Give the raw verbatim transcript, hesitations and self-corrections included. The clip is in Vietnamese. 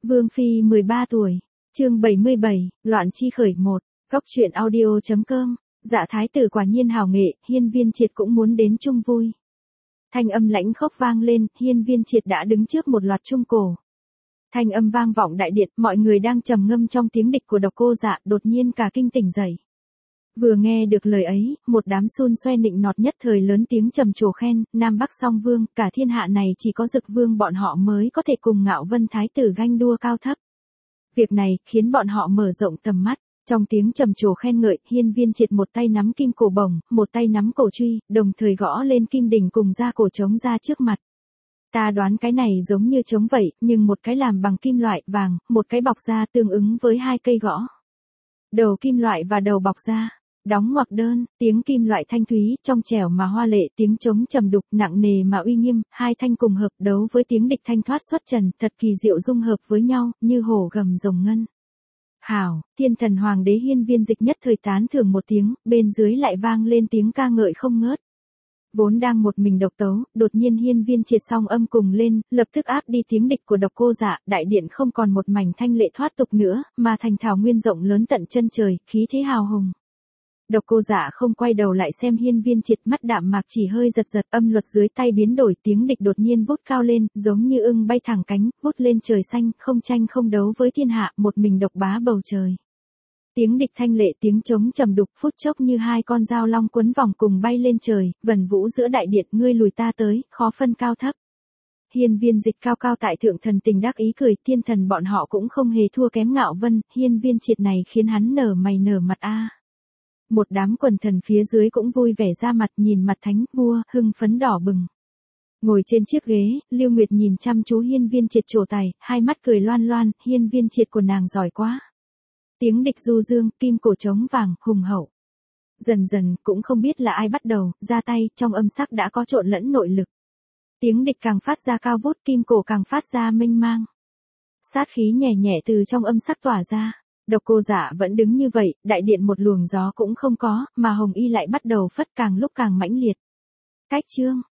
Vương Phi mười ba tuổi, chương bảy mươi bảy, Loạn chi khởi một, góc truyện audio.com, dạ thái tử quả nhiên hào nghệ, Hiên Viên Triệt cũng muốn đến chung vui. Thanh âm lãnh khốc vang lên, Hiên Viên Triệt đã đứng trước một loạt trung cổ. Thanh âm vang vọng đại điện, mọi người đang trầm ngâm trong tiếng địch của Độc Cô Dạ, đột nhiên cả kinh tỉnh dậy. Vừa nghe được lời ấy, một đám xun xoe nịnh nọt nhất thời lớn tiếng trầm trồ khen, Nam Bắc song vương, cả thiên hạ này chỉ có Dực Vương bọn họ mới có thể cùng Ngạo Vân thái tử ganh đua cao thấp. Việc này khiến bọn họ mở rộng tầm mắt, trong tiếng trầm trồ khen ngợi, Hiên Viên Triệt một tay nắm kim cổ bổng, một tay nắm cổ truy, đồng thời gõ lên kim đỉnh cùng ra cổ trống ra trước mặt. Ta đoán cái này giống như trống vậy, nhưng một cái làm bằng kim loại vàng, một cái bọc da tương ứng với hai cây gõ. Đầu kim loại và đầu bọc da. Đóng ngoặc đơn, tiếng kim loại thanh thúy, trong trẻo mà hoa lệ, tiếng trống trầm đục, nặng nề mà uy nghiêm, hai thanh cùng hợp đấu với tiếng địch thanh thoát xuất trần, thật kỳ diệu dung hợp với nhau, như hổ gầm rồng ngân. Hảo, thiên thần hoàng đế Hiên Viên Dịch nhất thời tán thưởng một tiếng, bên dưới lại vang lên tiếng ca ngợi không ngớt. Vốn đang một mình độc tấu, đột nhiên Hiên Viên Triệt song âm cùng lên, lập tức áp đi tiếng địch của Độc Cô Dạ, đại điện không còn một mảnh thanh lệ thoát tục nữa, mà thành thảo nguyên rộng lớn tận chân trời, khí thế hào hùng. Độc Cô Dạ không quay đầu lại xem Hiên Viên Triệt, mắt đạm mạc chỉ hơi giật giật, âm luật dưới tay biến đổi, tiếng địch đột nhiên vút cao lên, giống như ưng bay thẳng cánh, vút lên trời xanh, không tranh không đấu với thiên hạ, một mình độc bá bầu trời. Tiếng địch thanh lệ, tiếng trống trầm đục, phút chốc như hai con dao long quấn vòng cùng bay lên trời, vần vũ giữa đại điện, ngươi lùi ta tới, khó phân cao thấp. Hiên Viên Dịch cao cao tại thượng, thần tình đắc ý cười, thiên thần bọn họ cũng không hề thua kém Ngạo Vân, Hiên Viên Triệt này khiến hắn nở mày nở mặt a. Một đám quần thần phía dưới cũng vui vẻ ra mặt, nhìn mặt thánh vua, hưng phấn đỏ bừng. Ngồi trên chiếc ghế, Lưu Nguyệt nhìn chăm chú Hiên Viên Triệt trổ tài, hai mắt cười loan loan, Hiên Viên Triệt của nàng giỏi quá. Tiếng địch du dương, kim cổ trống vàng, hùng hậu. Dần dần, cũng không biết là ai bắt đầu, ra tay, trong âm sắc đã có trộn lẫn nội lực. Tiếng địch càng phát ra cao vút, kim cổ càng phát ra mênh mang. Sát khí nhẹ nhẹ từ trong âm sắc tỏa ra. Độc Cô Dạ vẫn đứng như vậy, đại điện một luồng gió cũng không có, mà Hồng Y lại bắt đầu phất càng lúc càng mãnh liệt. Cách chương,